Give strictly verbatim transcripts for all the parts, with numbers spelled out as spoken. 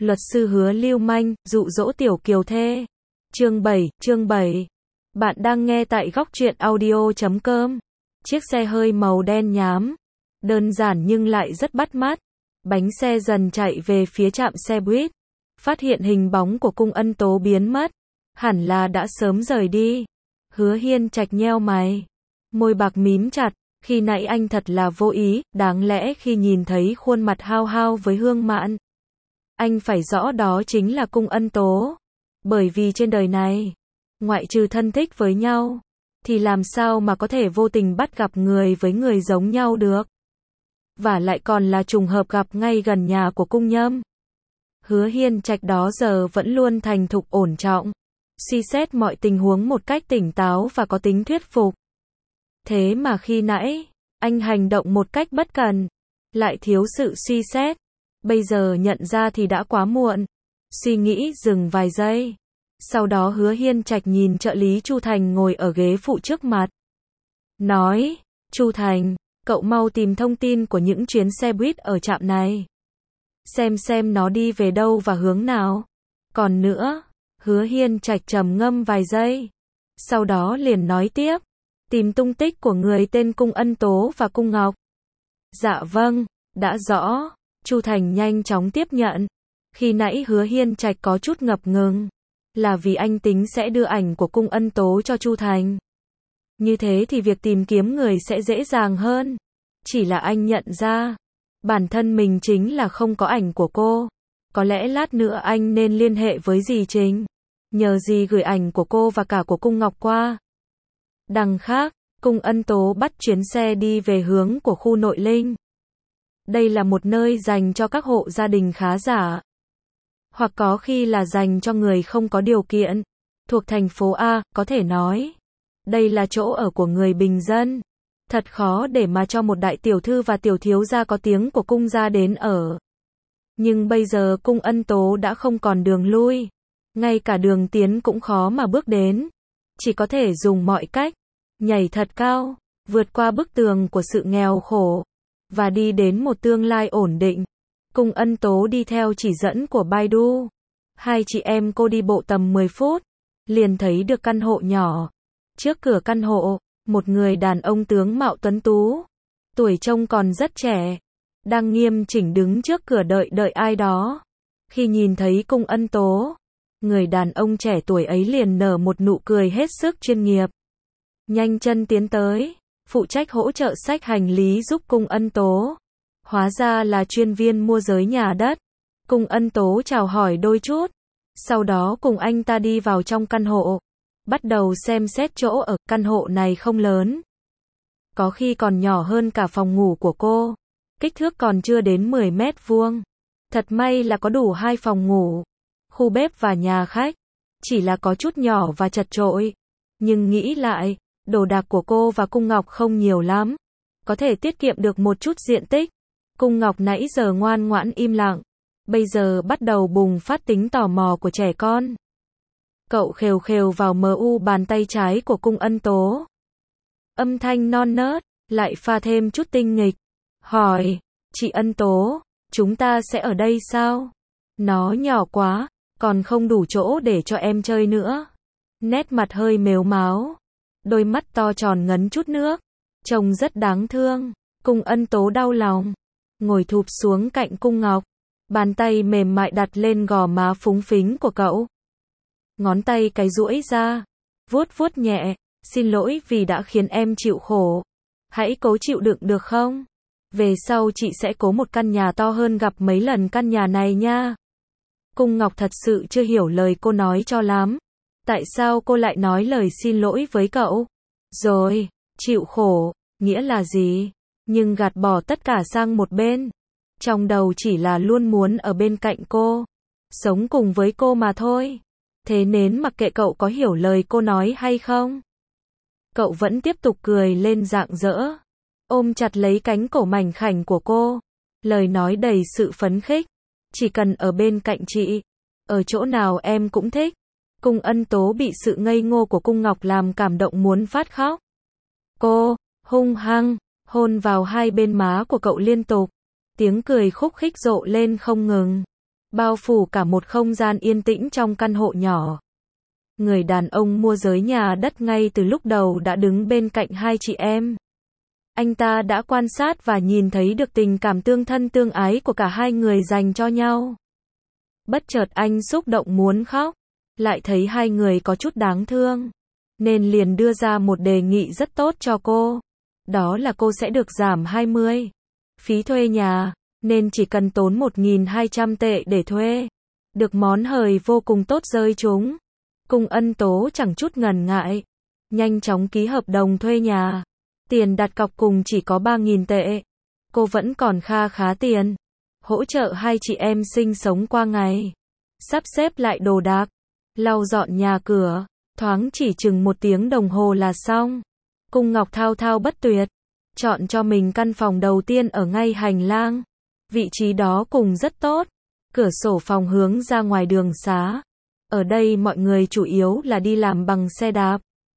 Luật sư Hứa lưu manh, dụ dỗ tiểu kiều thê. Chương bảy, chương bảy. Bạn đang nghe tại góc truyện audio chấm com. Chiếc xe hơi màu đen nhám, đơn giản nhưng lại rất bắt mắt. Bánh xe dần chạy về phía trạm xe buýt. Phát hiện hình bóng của Cung Ân Tố biến mất. Hẳn là đã sớm rời đi. Hứa Hiên Trạch nheo mày, môi bạc mím chặt. Khi nãy anh thật là vô ý, đáng lẽ khi nhìn thấy khuôn mặt hao hao với Hương Mạn, anh phải rõ đó chính là Cung Ân Tố. Bởi vì trên đời này, ngoại trừ thân thích với nhau, thì làm sao mà có thể vô tình bắt gặp người với người giống nhau được. Và lại còn là trùng hợp gặp ngay gần nhà của Cung Nhâm. Hứa Hiên Trạch đó giờ vẫn luôn thành thục ổn trọng, suy xét mọi tình huống một cách tỉnh táo và có tính thuyết phục. Thế mà khi nãy, anh hành động một cách bất cần, lại thiếu sự suy xét. Bây giờ nhận ra thì đã quá muộn. Suy nghĩ dừng vài giây. Sau đó Hứa Hiên Trạch nhìn trợ lý Chu Thành ngồi ở ghế phụ trước mặt. Nói, Chu Thành, cậu mau tìm thông tin của những chuyến xe buýt ở trạm này. Xem xem nó đi về đâu và hướng nào. Còn nữa, Hứa Hiên Trạch trầm ngâm vài giây. Sau đó liền nói tiếp. Tìm tung tích của người tên Cung Ân Tố và Cung Ngọc. Dạ vâng, đã rõ. Chu Thành nhanh chóng tiếp nhận. Khi nãy Hứa Hiên Trạch có chút ngập ngừng, là vì anh tính sẽ đưa ảnh của Cung Ân Tố cho Chu Thành. Như thế thì việc tìm kiếm người sẽ dễ dàng hơn. Chỉ là anh nhận ra, bản thân mình chính là không có ảnh của cô. Có lẽ lát nữa anh nên liên hệ với dì Trình, nhờ dì gửi ảnh của cô và cả của Cung Ngọc qua. Đằng khác, Cung Ân Tố bắt chuyến xe đi về hướng của khu Nội Linh. Đây là một nơi dành cho các hộ gia đình khá giả, hoặc có khi là dành cho người không có điều kiện. Thuộc thành phố A, có thể nói, đây là chỗ ở của người bình dân. Thật khó để mà cho một đại tiểu thư và tiểu thiếu gia có tiếng của Cung gia đến ở. Nhưng bây giờ Cung Ân Tố đã không còn đường lui, ngay cả đường tiến cũng khó mà bước đến. Chỉ có thể dùng mọi cách, nhảy thật cao, vượt qua bức tường của sự nghèo khổ, và đi đến một tương lai ổn định. Cung Ân Tố đi theo chỉ dẫn của Baidu. Hai chị em cô đi bộ tầm mười phút, liền thấy được căn hộ nhỏ. Trước cửa căn hộ, một người đàn ông tướng mạo tuấn tú, tuổi trông còn rất trẻ, đang nghiêm chỉnh đứng trước cửa đợi đợi ai đó. Khi nhìn thấy Cung Ân Tố, người đàn ông trẻ tuổi ấy liền nở một nụ cười hết sức chuyên nghiệp. Nhanh chân tiến tới, phụ trách hỗ trợ xách hành lý giúp Cung Ân Tố. Hóa ra là chuyên viên môi giới nhà đất. Cung Ân Tố chào hỏi đôi chút, sau đó cùng anh ta đi vào trong căn hộ. Bắt đầu xem xét chỗ ở. Căn hộ này không lớn, có khi còn nhỏ hơn cả phòng ngủ của cô. Kích thước còn chưa đến mười mét vuông. Thật may là có đủ hai phòng ngủ, khu bếp và nhà khách. Chỉ là có chút nhỏ và chật chội. Nhưng nghĩ lại, đồ đạc của cô và Cung Ngọc không nhiều lắm, có thể tiết kiệm được một chút diện tích. Cung Ngọc nãy giờ ngoan ngoãn im lặng, bây giờ bắt đầu bùng phát tính tò mò của trẻ con. Cậu khều khều vào mờ u bàn tay trái của Cung Ân Tố. Âm thanh non nớt, lại pha thêm chút tinh nghịch. Hỏi, chị Ân Tố, chúng ta sẽ ở đây sao? Nó nhỏ quá, còn không đủ chỗ để cho em chơi nữa. Nét mặt hơi mếu máo, đôi mắt to tròn ngấn chút nước, trông rất đáng thương. Cung Ân Tố đau lòng, ngồi thụp xuống cạnh Cung Ngọc, bàn tay mềm mại đặt lên gò má phúng phính của cậu. Ngón tay cái duỗi ra, vuốt vuốt nhẹ. Xin lỗi vì đã khiến em chịu khổ. Hãy cố chịu đựng được không? Về sau chị sẽ cố một căn nhà to hơn gặp mấy lần căn nhà này nha. Cung Ngọc thật sự chưa hiểu lời cô nói cho lắm. Tại sao cô lại nói lời xin lỗi với cậu? Rồi, chịu khổ, nghĩa là gì? Nhưng gạt bỏ tất cả sang một bên. Trong đầu chỉ là luôn muốn ở bên cạnh cô, sống cùng với cô mà thôi. Thế nên mặc kệ cậu có hiểu lời cô nói hay không, cậu vẫn tiếp tục cười lên rạng rỡ, ôm chặt lấy cánh cổ mảnh khảnh của cô, lời nói đầy sự phấn khích. Chỉ cần ở bên cạnh chị, ở chỗ nào em cũng thích. Cung Ân Tố bị sự ngây ngô của Cung Ngọc làm cảm động muốn phát khóc. Cô, hung hăng, hôn vào hai bên má của cậu liên tục. Tiếng cười khúc khích rộ lên không ngừng. bao phủ cả một không gian yên tĩnh trong căn hộ nhỏ. Người đàn ông mua giới nhà đất ngay từ lúc đầu đã đứng bên cạnh hai chị em. Anh ta đã quan sát và nhìn thấy được tình cảm tương thân tương ái của cả hai người dành cho nhau. Bất chợt anh xúc động muốn khóc, lại thấy hai người có chút đáng thương, nên liền đưa ra một đề nghị rất tốt cho cô. Đó là cô sẽ được giảm hai mươi phí thuê nhà, nên chỉ cần tốn một nghìn hai trăm tệ để thuê. Được món hời vô cùng tốt rơi chúng. Cung Ân Tố chẳng chút ngần ngại, nhanh chóng ký hợp đồng thuê nhà. Tiền đặt cọc cùng chỉ có ba nghìn tệ. Cô vẫn còn kha khá tiền, hỗ trợ hai chị em sinh sống qua ngày. Sắp xếp lại đồ đạc, lau dọn nhà cửa, thoáng chỉ chừng một tiếng đồng hồ là xong. Cung Ngọc thao thao bất tuyệt, chọn cho mình căn phòng đầu tiên ở ngay hành lang. Vị trí đó cùng rất tốt, cửa sổ phòng hướng ra ngoài đường xá. Ở đây mọi người chủ yếu là đi làm bằng xe đạp,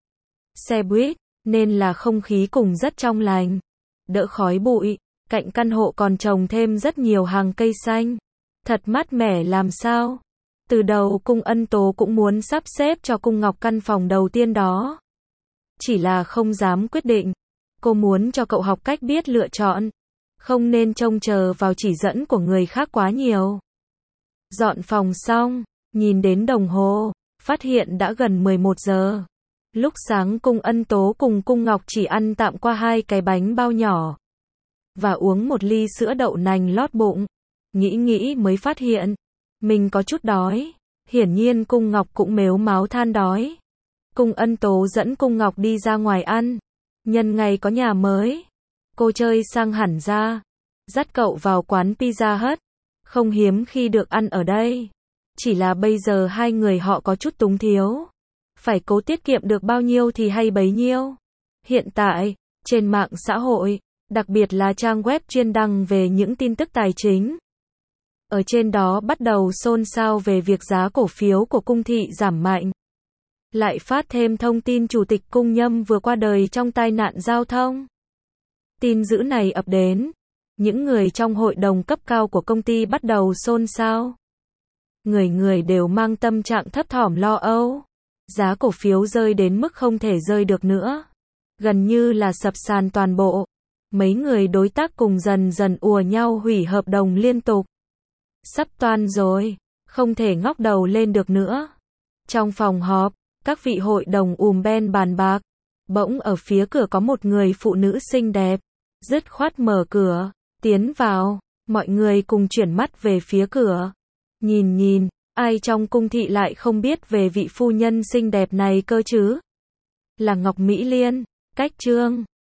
xe buýt, nên là không khí cùng rất trong lành, đỡ khói bụi. Cạnh căn hộ còn trồng thêm rất nhiều hàng cây xanh, thật mát mẻ làm sao. Từ đầu Cung Ân Tố cũng muốn sắp xếp cho Cung Ngọc căn phòng đầu tiên đó, chỉ là không dám quyết định. Cô muốn cho cậu học cách biết lựa chọn, không nên trông chờ vào chỉ dẫn của người khác quá nhiều. Dọn phòng xong, nhìn đến đồng hồ, phát hiện đã gần mười một giờ. Lúc sáng Cung Ân Tố cùng Cung Ngọc chỉ ăn tạm qua hai cái bánh bao nhỏ và uống một ly sữa đậu nành lót bụng. Nghĩ nghĩ mới phát hiện mình có chút đói. Hiển nhiên Cung Ngọc cũng mếu máo than đói. Cung Ân Tố dẫn Cung Ngọc đi ra ngoài ăn. Nhân ngày có nhà mới, cô chơi sang hẳn ra, dắt cậu vào quán Pizza Hut. Không hiếm khi được ăn ở đây, chỉ là bây giờ hai người họ có chút túng thiếu, phải cố tiết kiệm được bao nhiêu thì hay bấy nhiêu. Hiện tại, trên mạng xã hội, đặc biệt là trang web chuyên đăng về những tin tức tài chính, ở trên đó bắt đầu xôn xao về việc giá cổ phiếu của Cung thị giảm mạnh. Lại phát thêm thông tin Chủ tịch Cung Nhâm vừa qua đời trong tai nạn giao thông. Tin dữ này ập đến, những người trong hội đồng cấp cao của công ty bắt đầu xôn xao. Người người đều mang tâm trạng thấp thỏm lo âu. Giá cổ phiếu rơi đến mức không thể rơi được nữa, gần như là sập sàn toàn bộ. Mấy người đối tác cùng dần dần ùa nhau hủy hợp đồng liên tục. Sắp toan rồi, không thể ngóc đầu lên được nữa. Trong phòng họp, các vị hội đồng ùm ben bàn bạc. Bỗng ở phía cửa có một người phụ nữ xinh đẹp, dứt khoát mở cửa, tiến vào. Mọi người cùng chuyển mắt về phía cửa. Nhìn nhìn, ai trong cung thị lại không biết về vị phu nhân xinh đẹp này cơ chứ? Là Ngọc Mỹ Liên, cách chương